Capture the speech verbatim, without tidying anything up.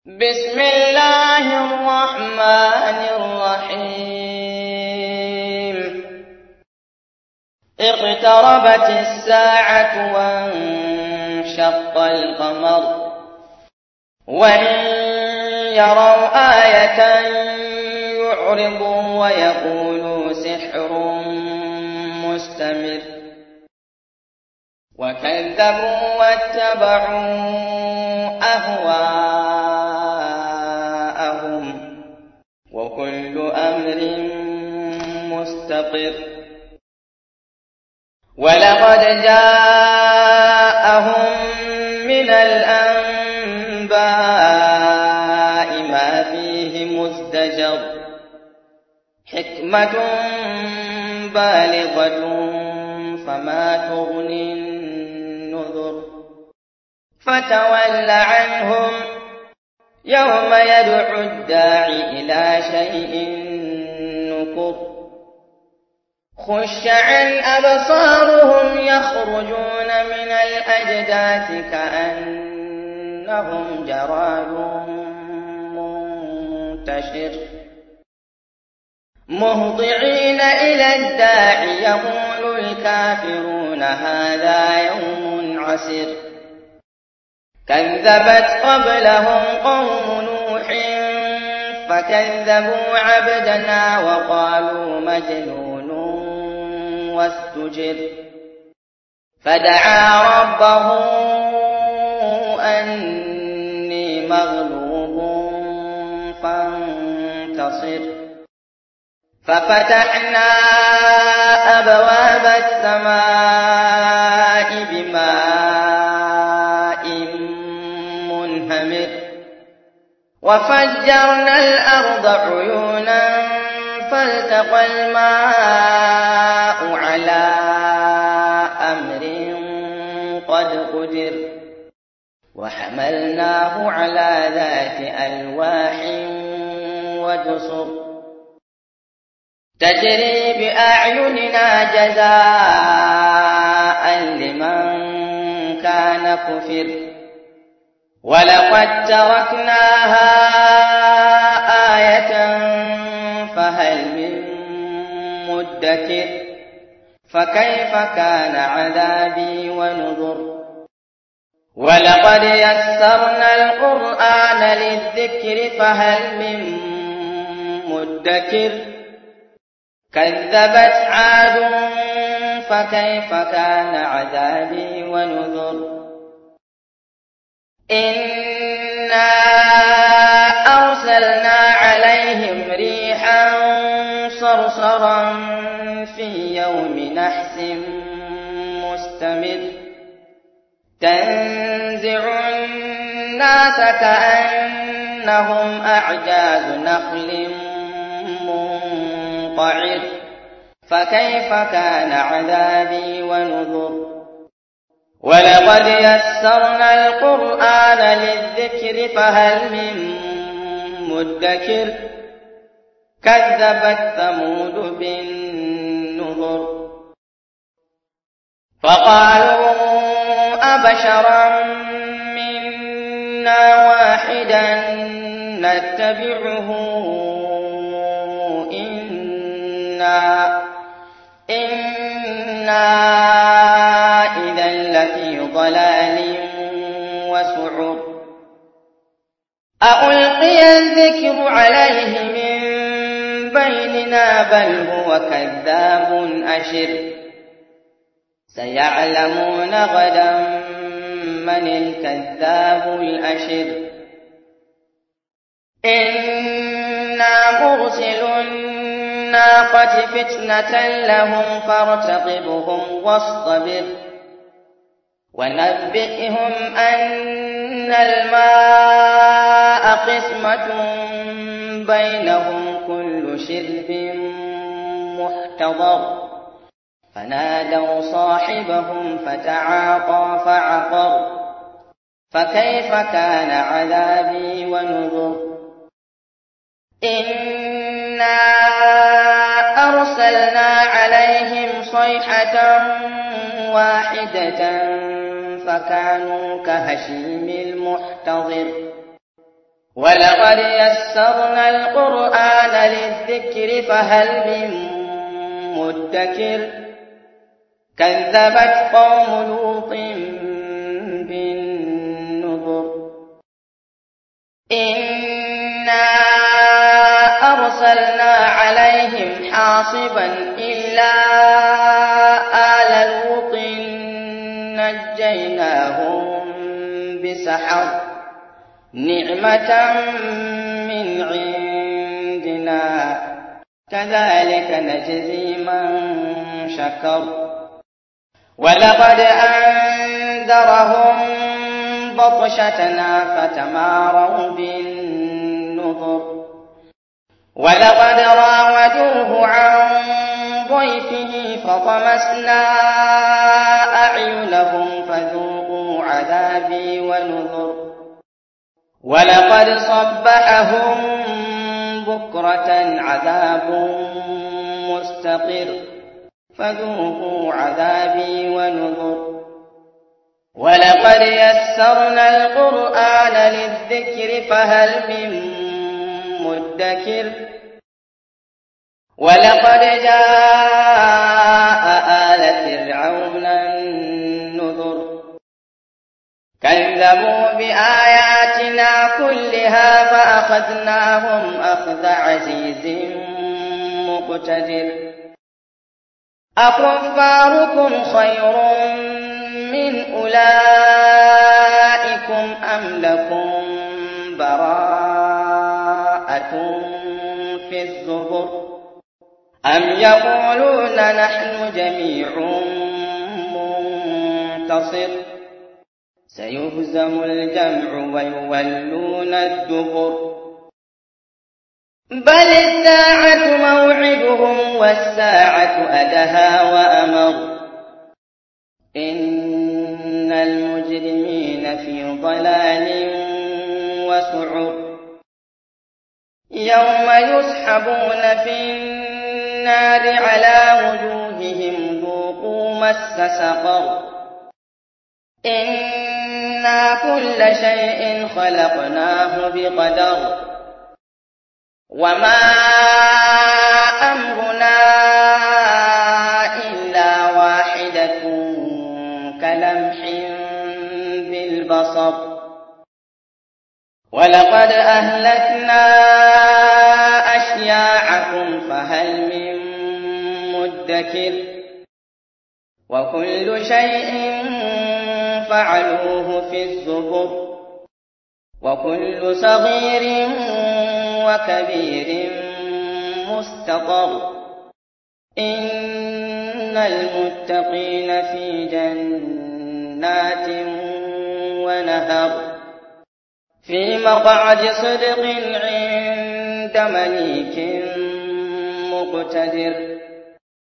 بسم الله الرحمن الرحيم اقتربت الساعة وانشق القمر وإن يروا آية يعرضوا ويقولوا سحر مستمر وكذبوا واتبعوا أهواءهم وكل أمر مستقر ولقد جاءهم من الأنباء ما فيه مزدجر حكمة بالغة فما تغني النذر فتول عنهم يوم يدعو الداعي إلى شيء نكر خش عن أبصارهم يخرجون من الأجداث كأنهم جراد منتشر مهطعين إلى الداعي يقول الكافرون هذا يوم عسر كذبت قبلهم قوم نوح فكذبوا عبدنا وقالوا مجنون واستجر فدعا ربه أني مغلوب فانتصر ففتحنا أبواب السماء بماء منهمر وفجرنا الأرض عيونا فالتقى الماء على أمر قد قدر وحملناه على ذات ألواح ودسر تجري بأعيننا جزاء لمن كان كفر ولقد تركناها آية فهل من مدكر فكيف كان عذابي ونذر ولقد يسرنا القرآن للذكر فهل من مدكر كذبت عاد فكيف كان عذابي ونذر إنا أرسلنا عليهم ريحا صرصرا في يوم نحس مستمر تنزع الناس كأنهم أعجاز نخل منقعر فكيف كان عذابي ونذر ولقد يسرنا القرآن للذكر فهل من مدكر كذبت ثمود بالنذر فقالوا أبشرا منا واحدا نتبعه إنا إنا إذا لفي ضلال وسعر ألقي الذكر عليه من بيننا بل هو كذاب أشر سيعلمون غدا من الكذاب الأشر إنا مرسل الناقة فتنة لهم فارتقبهم واصطبر ونبئهم أن الماء قسمة بينهم كل شرب محتضر فنادوا صاحبهم فتعاطى فعقر فكيف كان عذابي ونذر إنا أرسلنا عليهم صيحة واحدة فكانوا كهشيم المحتضر ولقد يسرنا القرآن للذكر فهل من مدكر كذبت قوم لوط بالنذر إنا أرسلنا عليهم حاصبا إلا آل لوط نجيناهم بسحر نعمة من عندنا كذلك نجزي من شكر ولقد أنذرهم بطشتنا فتماروا بالنذر ولقد راودوه عن ضيفه فطمسنا أعينهم فذوقوا عذابي ونذر ولقد صبحهم بكرة عذاب مستقر فذوقوا عذابي ونذر ولقد يسرنا القرآن للذكر فهل من مدكر ولقد جاء آل فرعون النذر كذبوا بآياتنا كلها فأخذناهم أخذ عزيز مقتدر أكفاركم خير من أولئكم أم لكم براءة في الزبر أم يقولون نحن جميع منتصر سيهزم الجمع ويولون الدبر بل الساعة موعدهم والساعة أدهى وأمر إن المجرمين في ضلال وسعر يوم يسحبون في النار على وجوههم ذوقوا مس سقر إنا كل شيء خلقناه بقدر وما أمرنا إلا واحدة كلمح بالبصر ولقد أهلكنا أشياعكم فهل من مدكر وكل شيء فعلوه في الزبر وكل صغير وكبير مستطر إن المتقين في جنات ونهر في مقعد صدق عند مليك مقتدر